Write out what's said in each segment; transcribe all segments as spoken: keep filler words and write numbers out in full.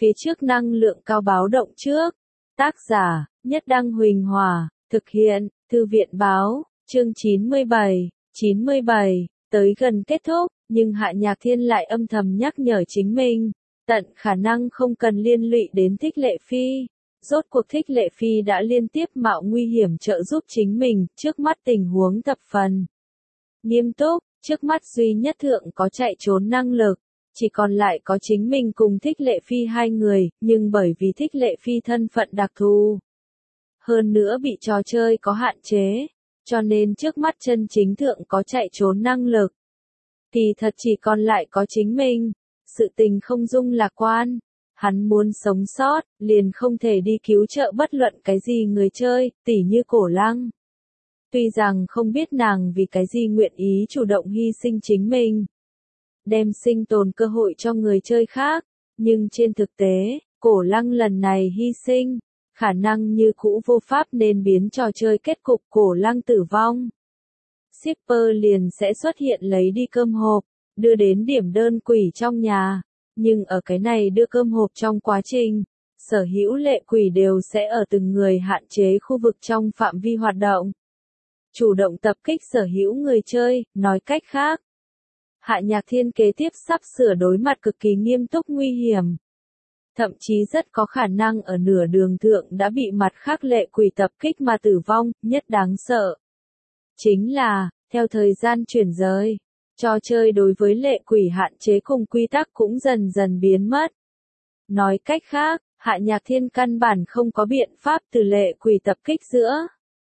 phía trước năng lượng cao báo động trước. Tác giả, Nhất Đăng Huỳnh Hòa, thực hiện, Thư viện Báo, chương chín mươi bảy, chín mươi bảy, tới gần kết thúc, nhưng Hạ Nhạc Thiên lại âm thầm nhắc nhở chính mình, tận khả năng không cần liên lụy đến Thích Lệ Phi. Rốt cuộc Thích Lệ Phi đã liên tiếp mạo nguy hiểm trợ giúp chính mình, trước mắt tình huống thập phần nghiêm túc, trước mắt duy nhất thượng có chạy trốn năng lực, chỉ còn lại có chính mình cùng Thích Lệ Phi hai người, nhưng bởi vì Thích Lệ Phi thân phận đặc thù, hơn nữa bị trò chơi có hạn chế, cho nên trước mắt chân chính thượng có chạy trốn năng lực. Kỳ thật chỉ còn lại có chính mình, sự tình không dung lạc quan, hắn muốn sống sót, liền không thể đi cứu trợ bất luận cái gì người chơi, tỉ như Cổ Lăng. Tuy rằng không biết nàng vì cái gì nguyện ý chủ động hy sinh chính mình, đem sinh tồn cơ hội cho người chơi khác, nhưng trên thực tế, Cổ Lăng lần này hy sinh, khả năng như cũ vô pháp nên biến trò chơi kết cục Cổ Lăng tử vong. Shipper liền sẽ xuất hiện lấy đi cơm hộp, đưa đến điểm đơn quỷ trong nhà, nhưng ở cái này đưa cơm hộp trong quá trình, sở hữu lệ quỷ đều sẽ ở từng người hạn chế khu vực trong phạm vi hoạt động. Chủ động tập kích sở hữu người chơi, nói cách khác. Hạ Nhạc Thiên kế tiếp sắp sửa đối mặt cực kỳ nghiêm túc nguy hiểm. Thậm chí rất có khả năng ở nửa đường thượng đã bị mặt khác lệ quỷ tập kích mà tử vong, nhất đáng sợ. Chính là, theo thời gian chuyển rời, trò chơi đối với lệ quỷ hạn chế cùng quy tắc cũng dần dần biến mất. Nói cách khác, Hạ Nhạc Thiên căn bản không có biện pháp từ lệ quỷ tập kích giữa.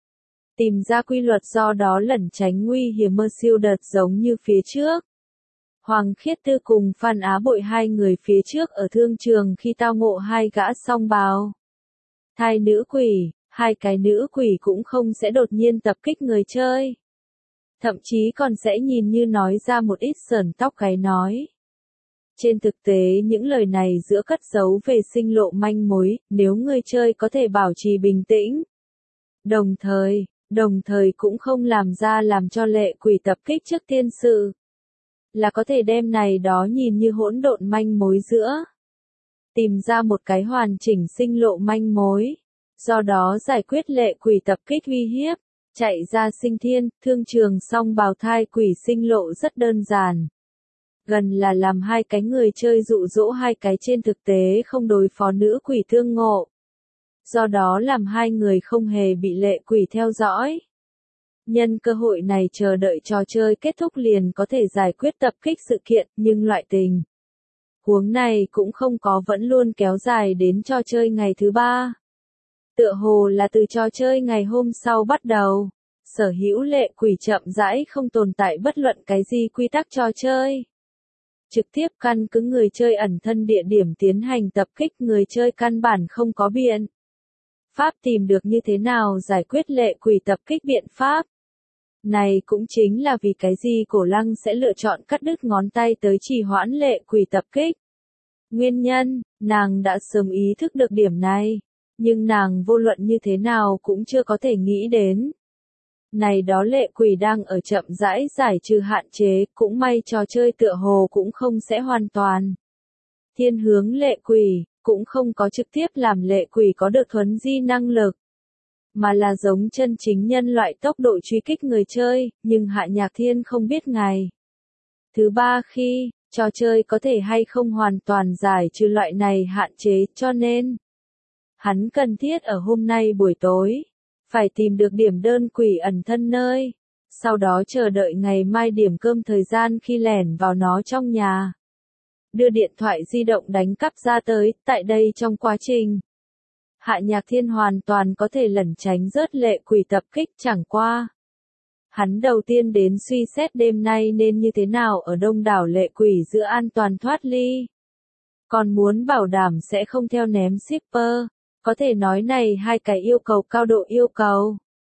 Tìm ra quy luật do đó lẩn tránh nguy hiểm mơ siêu đợt giống như phía trước. Hoàng Khiết Tư cùng Phan Á Bội hai người phía trước ở thương trường khi tao ngộ hai gã song bào thai nữ quỷ, hai cái nữ quỷ cũng không sẽ đột nhiên tập kích người chơi. Thậm chí còn sẽ nhìn như nói ra một ít sờn tóc gáy nói. Trên thực tế những lời này giữa cất giấu về sinh lộ manh mối, nếu người chơi có thể bảo trì bình tĩnh. Đồng thời, đồng thời cũng không làm ra làm cho lệ quỷ tập kích trước tiên sự. Là có thể đem này đó nhìn như hỗn độn manh mối giữa. Tìm ra một cái hoàn chỉnh sinh lộ manh mối. Do đó giải quyết lệ quỷ tập kích uy hiếp. Chạy ra sinh thiên, thương trường song bào thai quỷ sinh lộ rất đơn giản. Gần là làm hai cái người chơi dụ dỗ hai cái trên thực tế không đối phó nữ quỷ thương ngộ. Do đó làm hai người không hề bị lệ quỷ theo dõi. Nhân cơ hội này chờ đợi trò chơi kết thúc liền có thể giải quyết tập kích sự kiện, nhưng loại tình huống này cũng không có vẫn luôn kéo dài đến trò chơi ngày thứ ba. Tựa hồ là từ trò chơi ngày hôm sau bắt đầu, sở hữu lệ quỷ chậm rãi không tồn tại bất luận cái gì quy tắc trò chơi. Trực tiếp căn cứ người chơi ẩn thân địa điểm tiến hành tập kích, người chơi căn bản không có biện pháp tìm được như thế nào giải quyết lệ quỷ tập kích biện pháp. Này cũng chính là vì cái gì Cổ Lăng sẽ lựa chọn cắt đứt ngón tay tới trì hoãn lệ quỷ tập kích. Nguyên nhân, nàng đã sớm ý thức được điểm này, nhưng nàng vô luận như thế nào cũng chưa có thể nghĩ đến. Này đó lệ quỷ đang ở chậm rãi giải trừ hạn chế, cũng may trò chơi tựa hồ cũng không sẽ hoàn toàn thiên hướng lệ quỷ, cũng không có trực tiếp làm lệ quỷ có được thuấn di năng lực, mà là giống chân chính nhân loại tốc độ truy kích người chơi, nhưng Hạ Nhạc Thiên không biết ngày thứ ba khi trò chơi có thể hay không hoàn toàn giải trừ loại này hạn chế, cho nên hắn cần thiết ở hôm nay buổi tối phải tìm được điểm đơn quỷ ẩn thân nơi, sau đó chờ đợi ngày mai điểm cơm thời gian khi lẻn vào nó trong nhà. Đưa điện thoại di động đánh cắp ra tới, tại đây trong quá trình, Hạ Nhạc Thiên hoàn toàn có thể lẩn tránh rớt lệ quỷ tập kích, chẳng qua. Hắn đầu tiên đến suy xét đêm nay nên như thế nào ở đông đảo lệ quỷ giữa an toàn thoát ly. Còn muốn bảo đảm sẽ không theo ném shipper. Có thể nói này hai cái yêu cầu cao độ yêu cầu.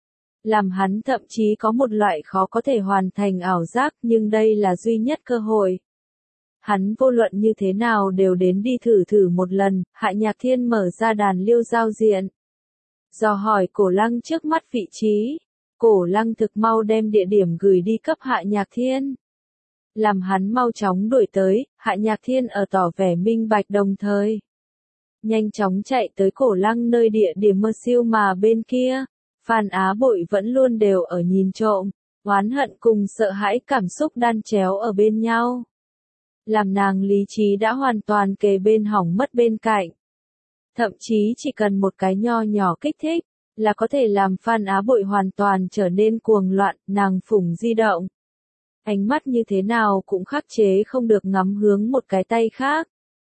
Làm hắn thậm chí có một loại khó có thể hoàn thành ảo giác, nhưng đây là duy nhất cơ hội. Hắn vô luận như thế nào đều đến đi thử thử một lần. Hạ Nhạc Thiên mở ra đàn liêu giao diện. Dò hỏi Cổ Lăng trước mắt vị trí. Cổ Lăng thực mau đem địa điểm gửi đi cấp Hạ Nhạc Thiên. Làm hắn mau chóng đuổi tới, Hạ Nhạc Thiên ở tỏ vẻ minh bạch đồng thời. nhanh chóng chạy tới Cổ Lăng nơi địa điểm mơ siêu mà bên kia. Phan Á Bội vẫn luôn đều ở nhìn trộm, oán hận cùng sợ hãi cảm xúc đan chéo ở bên nhau. Làm nàng lý trí đã hoàn toàn kề bên hỏng mất bên cạnh. Thậm chí chỉ cần một cái nho nhỏ kích thích, là có thể làm Phan Á Bội hoàn toàn trở nên cuồng loạn, nàng phủng di động. Ánh mắt như thế nào cũng khắc chế không được ngắm hướng một cái tay khác.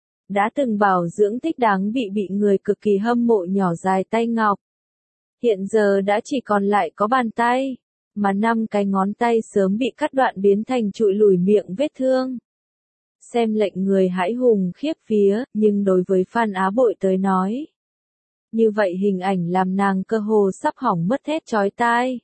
Đã từng bảo dưỡng thích đáng bị bị người cực kỳ hâm mộ nhỏ dài tay ngọc. Hiện giờ đã chỉ còn lại có bàn tay, mà năm cái ngón tay sớm bị cắt đoạn biến thành trụi lùi miệng vết thương. Xem lệnh người hãi hùng khiếp vía, nhưng đối với Phan Á Bội tới nói. Như vậy hình ảnh làm nàng cơ hồ sắp hỏng mất thét chói tai.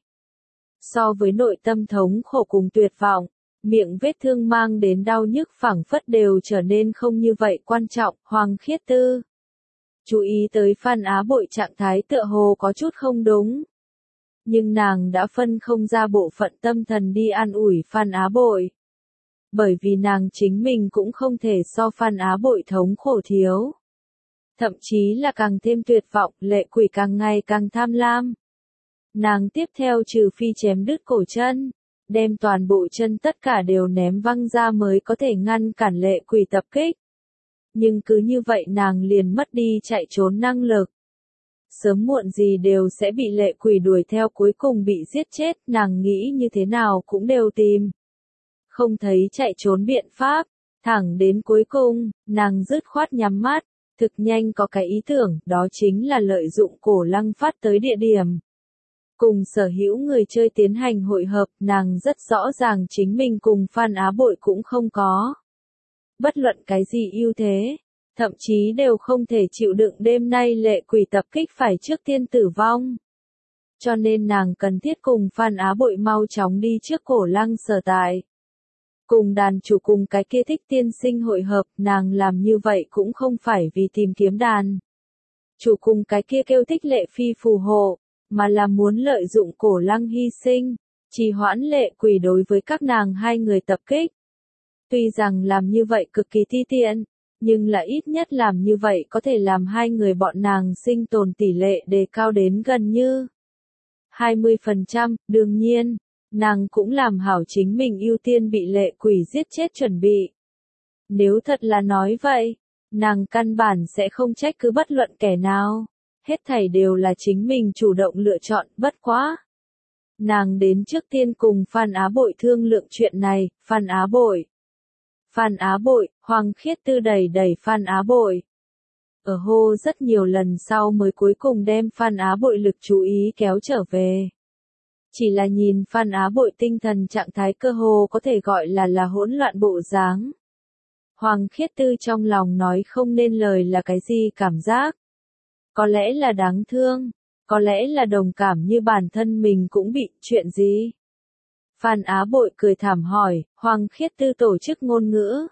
So với nội tâm thống khổ cùng tuyệt vọng, miệng vết thương mang đến đau nhức phảng phất đều trở nên không như vậy quan trọng. Hoàng Khiết Tư chú ý tới Phan Á Bội trạng thái tựa hồ có chút không đúng. Nhưng nàng đã phân không ra bộ phận tâm thần đi an ủi Phan Á Bội. Bởi vì nàng chính mình cũng không thể so Phan Á Bội thống khổ thiếu. Thậm chí là càng thêm tuyệt vọng, lệ quỷ càng ngày càng tham lam. Nàng tiếp theo trừ phi chém đứt cổ chân, đem toàn bộ chân tất cả đều ném văng ra mới có thể ngăn cản lệ quỷ tập kích. Nhưng cứ như vậy nàng liền mất đi chạy trốn năng lực. Sớm muộn gì đều sẽ bị lệ quỷ đuổi theo, cuối cùng bị giết chết, nàng nghĩ như thế nào cũng đều tìm. Không thấy chạy trốn biện pháp, thẳng đến cuối cùng, nàng dứt khoát nhắm mắt, thực nhanh có cái ý tưởng, đó chính là lợi dụng Cổ Lăng phát tới địa điểm. Cùng sở hữu người chơi tiến hành hội hợp, nàng rất rõ ràng chính mình cùng Phan Á Bội cũng không có. Bất luận cái gì ưu thế, thậm chí đều không thể chịu đựng đêm nay lệ quỷ tập kích phải trước tiên tử vong. Cho nên nàng cần thiết cùng Phan Á Bội mau chóng đi trước Cổ Lăng sở tại. Cùng đàn chủ cùng cái kia Thích tiên sinh hội hợp, nàng làm như vậy cũng không phải vì tìm kiếm đàn chủ cùng cái kia kêu Thích Lệ Phi phù hộ, mà là muốn lợi dụng Cổ Lăng hy sinh, trì hoãn lệ quỷ đối với các nàng hai người tập kích. Tuy rằng làm như vậy cực kỳ ti tiện, nhưng là ít nhất làm như vậy có thể làm hai người bọn nàng sinh tồn tỷ lệ đề cao đến gần như hai mươi phần trăm, đương nhiên, nàng cũng làm hảo chính mình ưu tiên bị lệ quỷ giết chết chuẩn bị. Nếu thật là nói vậy, nàng căn bản sẽ không trách cứ bất luận kẻ nào. Hết thảy đều là chính mình chủ động lựa chọn, bất quá. Nàng đến trước tiên cùng Phan Á Bội thương lượng chuyện này. Phan Á Bội. Phan Á Bội, Hoàng Khiết Tư đẩy đẩy Phan Á Bội. Ở hô rất nhiều lần sau mới cuối cùng đem Phan Á Bội lực chú ý kéo trở về. Chỉ là nhìn Phan Á Bội tinh thần trạng thái cơ hồ có thể gọi là là hỗn loạn bộ dáng. Hoàng Khiết Tư trong lòng nói không nên lời là cái gì cảm giác. Có lẽ là đáng thương, có lẽ là đồng cảm như bản thân mình cũng bị chuyện gì. Phan Á Bội cười thảm hỏi, Hoàng Khiết Tư tổ chức ngôn ngữ.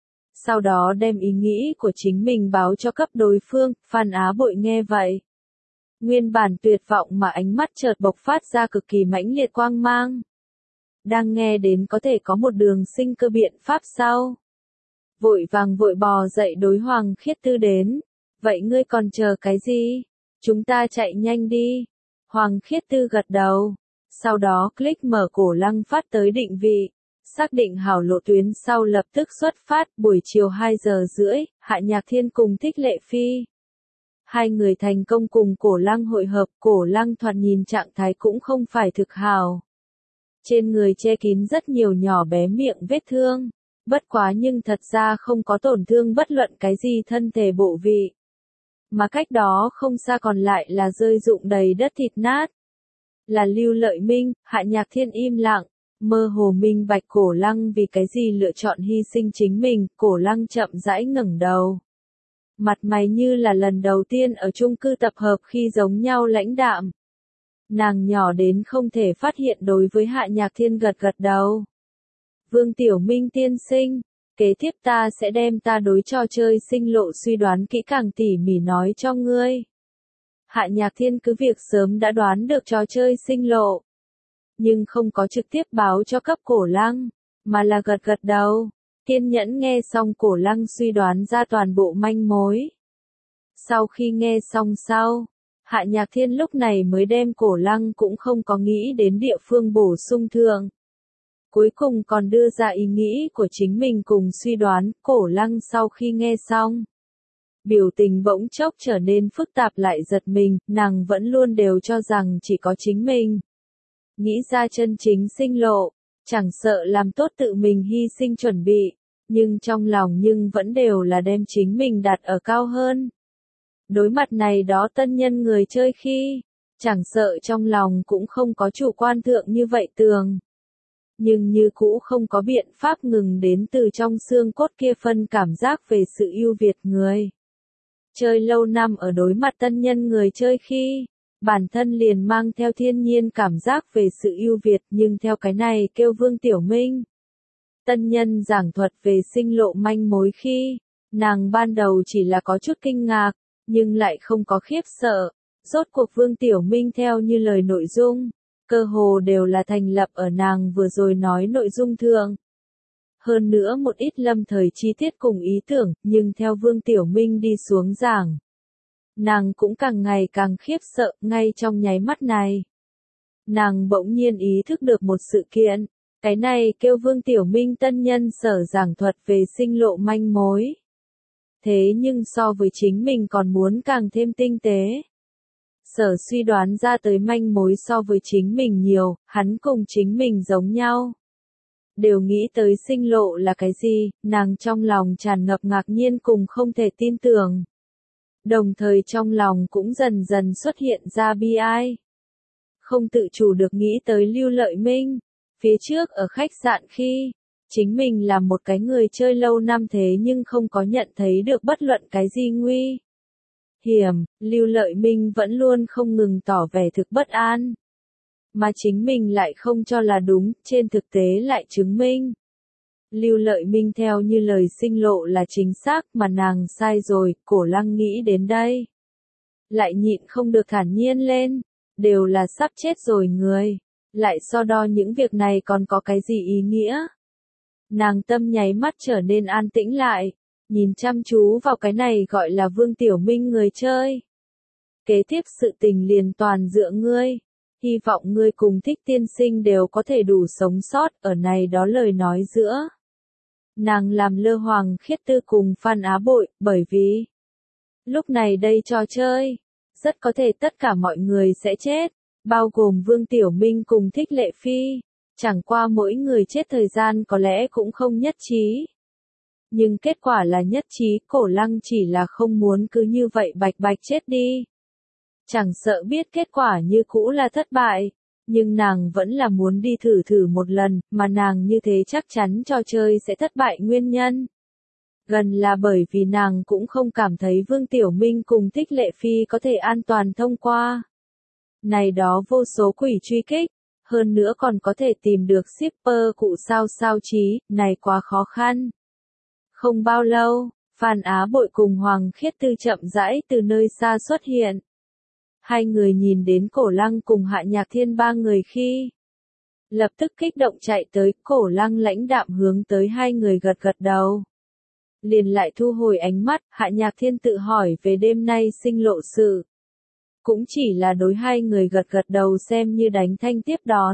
Sau đó đem ý nghĩ của chính mình báo cho cấp đối phương, Phan Á Bội nghe vậy. Nguyên bản tuyệt vọng mà ánh mắt chợt bộc phát ra cực kỳ mãnh liệt quang mang. Đang nghe đến có thể có một đường sinh cơ biện pháp sau. Vội vàng vội bò dậy đối Hoàng Khiết Tư đến. Vậy ngươi còn chờ cái gì? Chúng ta chạy nhanh đi. Hoàng Khiết Tư gật đầu. Sau đó click mở Cổ Lăng phát tới định vị. Xác định hảo lộ tuyến sau lập tức xuất phát. Buổi chiều hai giờ rưỡi, Hạ Nhạc Thiên cùng Thích Lệ Phi. Hai người thành công cùng Cổ Lăng hội hợp. Cổ Lăng thoạt nhìn trạng thái cũng không phải thực hào. Trên người che kín rất nhiều nhỏ bé miệng vết thương. Bất quá nhưng thật ra không có tổn thương bất luận cái gì thân thể bộ vị. Mà cách đó không xa còn lại là rơi rụng đầy đất thịt nát. Là Lưu Lợi Minh. Hạ Nhạc Thiên im lặng, mơ hồ minh bạch Cổ Lăng vì cái gì lựa chọn hy sinh chính mình. Cổ Lăng chậm rãi ngẩng đầu. Mặt mày như là lần đầu tiên ở chung cư tập hợp khi giống nhau lãnh đạm. Nàng nhỏ đến không thể phát hiện đối với Hạ Nhạc Thiên gật gật đầu. Vương Tiểu Minh tiên sinh. Kế tiếp ta sẽ đem ta đối trò chơi sinh lộ suy đoán kỹ càng tỉ mỉ nói cho ngươi. Hạ Nhạc Thiên cứ việc sớm đã đoán được trò chơi sinh lộ. Nhưng không có trực tiếp báo cho cấp Cổ Lăng, mà là gật gật đầu. Kiên nhẫn nghe xong Cổ Lăng suy đoán ra toàn bộ manh mối. Sau khi nghe xong sau, Hạ Nhạc Thiên lúc này mới đem Cổ Lăng cũng không có nghĩ đến địa phương bổ sung thượng. Cuối cùng còn đưa ra ý nghĩ của chính mình cùng suy đoán. Cổ Lăng sau khi nghe xong, biểu tình bỗng chốc trở nên phức tạp lại giật mình, nàng vẫn luôn đều cho rằng chỉ có chính mình nghĩ ra chân chính sinh lộ, chẳng sợ làm tốt tự mình hy sinh chuẩn bị, nhưng trong lòng nhưng vẫn đều là đem chính mình đặt ở cao hơn. Đối mặt này đó tân nhân người chơi khi, chẳng sợ trong lòng cũng không có chủ quan thượng như vậy tường. Nhưng như cũ không có biện pháp ngừng đến từ trong xương cốt kia phân cảm giác về sự ưu việt người. Chơi lâu năm ở đối mặt tân nhân người chơi khi, bản thân liền mang theo thiên nhiên cảm giác về sự ưu việt, nhưng theo cái này kêu Vương Tiểu Minh. Tân nhân giảng thuật về sinh lộ manh mối khi, nàng ban đầu chỉ là có chút kinh ngạc, nhưng lại không có khiếp sợ. Rốt cuộc Vương Tiểu Minh theo như lời nội dung, cơ hồ đều là thành lập ở nàng vừa rồi nói nội dung thượng. Hơn nữa một ít lâm thời chi tiết cùng ý tưởng, nhưng theo Vương Tiểu Minh đi xuống giảng, nàng cũng càng ngày càng khiếp sợ. Ngay trong nháy mắt này, nàng bỗng nhiên ý thức được một sự kiện, cái này kêu Vương Tiểu Minh tân nhân sở giảng thuật về sinh lộ manh mối. Thế nhưng so với chính mình còn muốn càng thêm tinh tế. Sở suy đoán ra tới manh mối so với chính mình nhiều, hắn cùng chính mình giống nhau. Đều nghĩ tới sinh lộ là cái gì, nàng trong lòng tràn ngập ngạc nhiên cùng không thể tin tưởng. Đồng thời trong lòng cũng dần dần xuất hiện ra bi ai. Không tự chủ được nghĩ tới Lưu Lợi Minh. Phía trước ở khách sạn khi, chính mình là một cái người chơi lâu năm thế nhưng không có nhận thấy được bất luận cái gì nguy hiểm, Lưu Lợi Minh vẫn luôn không ngừng tỏ vẻ thực bất an. Mà chính mình lại không cho là đúng, trên thực tế lại chứng minh. Lưu Lợi Minh theo như lời sinh lộ là chính xác, mà nàng sai rồi. Cổ Lăng nghĩ đến đây, lại nhịn không được thản nhiên lên, đều là sắp chết rồi người, lại so đo những việc này còn có cái gì ý nghĩa. Nàng tâm nháy mắt trở nên an tĩnh lại, nhìn chăm chú vào cái này gọi là Vương Tiểu Minh người chơi. Kế tiếp sự tình liền toàn dựa ngươi, hy vọng ngươi cùng Thích tiên sinh đều có thể đủ sống sót ở này đó lời nói giữa. Nàng làm lơ Hoàng Khiết Tư cùng Phan Á Bội, bởi vì lúc này đây trò chơi, rất có thể tất cả mọi người sẽ chết, bao gồm Vương Tiểu Minh cùng Thích Lệ Phi, chẳng qua mỗi người chết thời gian có lẽ cũng không nhất trí. Nhưng kết quả là nhất trí. Cổ Lăng chỉ là không muốn cứ như vậy bạch bạch chết đi. Chẳng sợ biết kết quả như cũ là thất bại, nhưng nàng vẫn là muốn đi thử thử một lần, mà nàng như thế chắc chắn trò chơi sẽ thất bại nguyên nhân. Gần là bởi vì nàng cũng không cảm thấy Vương Tiểu Minh cùng Thích Lệ Phi có thể an toàn thông qua. Này đó vô số quỷ truy kích, hơn nữa còn có thể tìm được shipper cụ sao sao trí, này quá khó khăn. Không bao lâu, Phan Á Bội cùng Hoàng Khiết Tư chậm rãi từ nơi xa xuất hiện. Hai người nhìn đến Cổ Lăng cùng Hạ Nhạc Thiên ba người khi, lập tức kích động chạy tới. Cổ Lăng lãnh đạm hướng tới hai người gật gật đầu, liền lại thu hồi ánh mắt. Hạ Nhạc Thiên tự hỏi về đêm nay sinh lộ sự, cũng chỉ là đối hai người gật gật đầu xem như đánh thanh tiếp đón.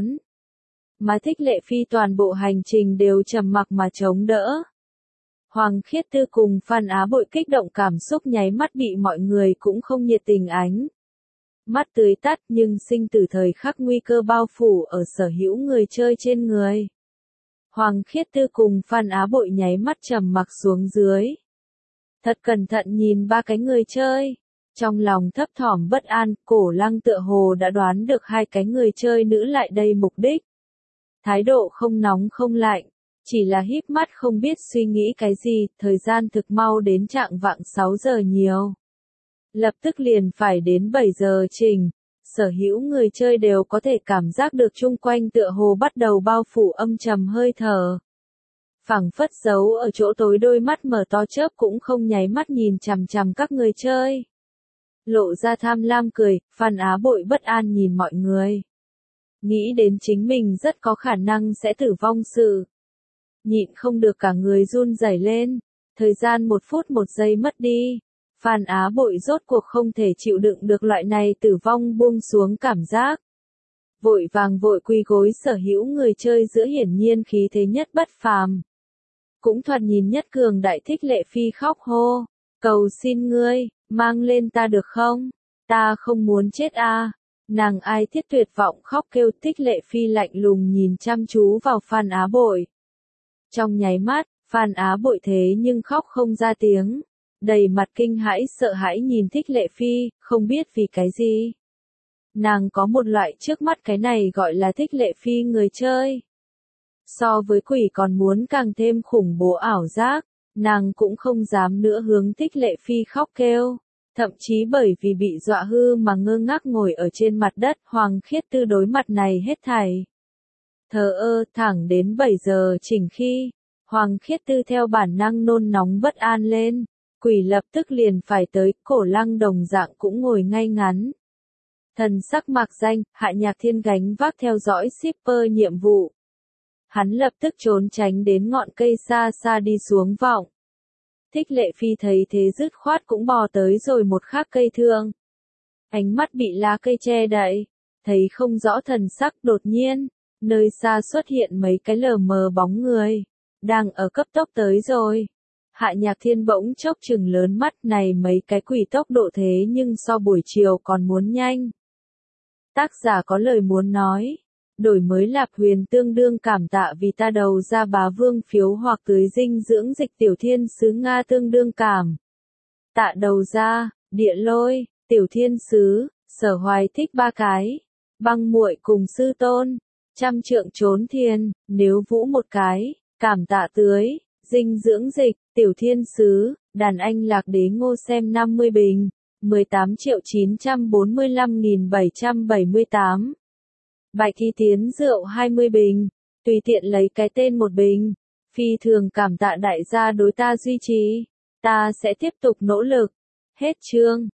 Mà Thích Lệ Phi toàn bộ hành trình đều trầm mặc mà chống đỡ. Hoàng Khiết Tư cùng Phan Á Bội kích động cảm xúc nháy mắt bị mọi người cũng không nhiệt tình ánh mắt tươi tắt, nhưng sinh tử thời khắc nguy cơ bao phủ ở sở hữu người chơi trên người. Hoàng Khiết Tư cùng Phan Á Bội nháy mắt trầm mặc xuống dưới. Thật cẩn thận nhìn ba cái người chơi, trong lòng thấp thỏm bất an. Cổ Lăng tựa hồ đã đoán được hai cái người chơi nữ lại đây mục đích. Thái độ không nóng không lạnh, chỉ là híp mắt không biết suy nghĩ cái gì. Thời gian thực mau đến trạng vạng sáu giờ nhiều. Lập tức liền phải đến bảy giờ trình, sở hữu người chơi đều có thể cảm giác được chung quanh tựa hồ bắt đầu bao phủ âm trầm hơi thở. Phảng phất giấu ở chỗ tối đôi mắt mở to chớp cũng không nháy mắt nhìn chằm chằm các người chơi. Lộ ra tham lam cười, Phan Á Bội bất an nhìn mọi người. Nghĩ đến chính mình rất có khả năng sẽ tử vong sự. Nhịn không được cả người run rẩy lên, thời gian một phút một giây mất đi. Phan Á Bội rốt cuộc không thể chịu đựng được loại này tử vong buông xuống cảm giác. Vội vàng vội quỳ gối sở hữu người chơi giữa hiển nhiên khí thế nhất bất phàm. Cũng thoạt nhìn nhất cường đại Thích Lệ Phi khóc hô. Cầu xin ngươi, mang lên ta được không? Ta không muốn chết a. Nàng ai thiết tuyệt vọng khóc kêu. Thích Lệ Phi lạnh lùng nhìn chăm chú vào Phan Á Bội. Trong nháy mắt, Phan Á Bội thế nhưng khóc không ra tiếng. Đầy mặt kinh hãi sợ hãi nhìn Thích Lệ Phi, không biết vì cái gì. Nàng có một loại trước mắt cái này gọi là Thích Lệ Phi người chơi. So với quỷ còn muốn càng thêm khủng bố ảo giác, nàng cũng không dám nữa hướng Thích Lệ Phi khóc kêu. Thậm chí bởi vì bị dọa hư mà ngơ ngác ngồi ở trên mặt đất, Hoàng Khiết Tư đối mặt này hết thảy. Thờ ơ thẳng đến bảy giờ chỉnh khi, Hoàng Khiết Tư theo bản năng nôn nóng bất an lên. Quỷ lập tức liền phải tới, Cổ Lăng đồng dạng cũng ngồi ngay ngắn. Thần sắc mạc danh, Hạ Nhạc Thiên gánh vác theo dõi shipper nhiệm vụ. Hắn lập tức trốn tránh đến ngọn cây xa xa đi xuống vọng. Thích Lệ Phi thấy thế dứt khoát cũng bò tới rồi một khác cây thương. Ánh mắt bị lá cây che đậy, thấy không rõ thần sắc đột nhiên, nơi xa xuất hiện mấy cái lờ mờ bóng người, đang ở cấp tốc tới rồi. Hạ Nhạc Thiên bỗng chốc trừng lớn mắt này mấy cái quỷ tốc độ thế nhưng so buổi chiều còn muốn nhanh. Tác giả có lời muốn nói. Đổi mới Lạp Huyền tương đương cảm tạ vì ta đầu ra bá vương phiếu hoặc tưới dinh dưỡng dịch Tiểu Thiên Sứ Nga tương đương cảm. Tạ đầu ra, Địa Lôi, Tiểu Thiên Sứ, Sở Hoài thích ba cái. Băng Muội cùng Sư Tôn, Trăm Trượng Trốn Thiên, Nếu Vũ một cái, cảm tạ tưới, dinh dưỡng dịch, Tiểu Thiên Sứ, Đàn Anh Lạc Đế Ngô xem năm mươi bình, mười tám triệu chín trăm bốn mươi lăm nghìn bảy trăm bảy mươi tám. Bạch Thi Tiến rượu hai mươi bình, tùy tiện lấy cái tên một bình. Phi thường cảm tạ đại gia đối ta duy trì, ta sẽ tiếp tục nỗ lực. Hết chương.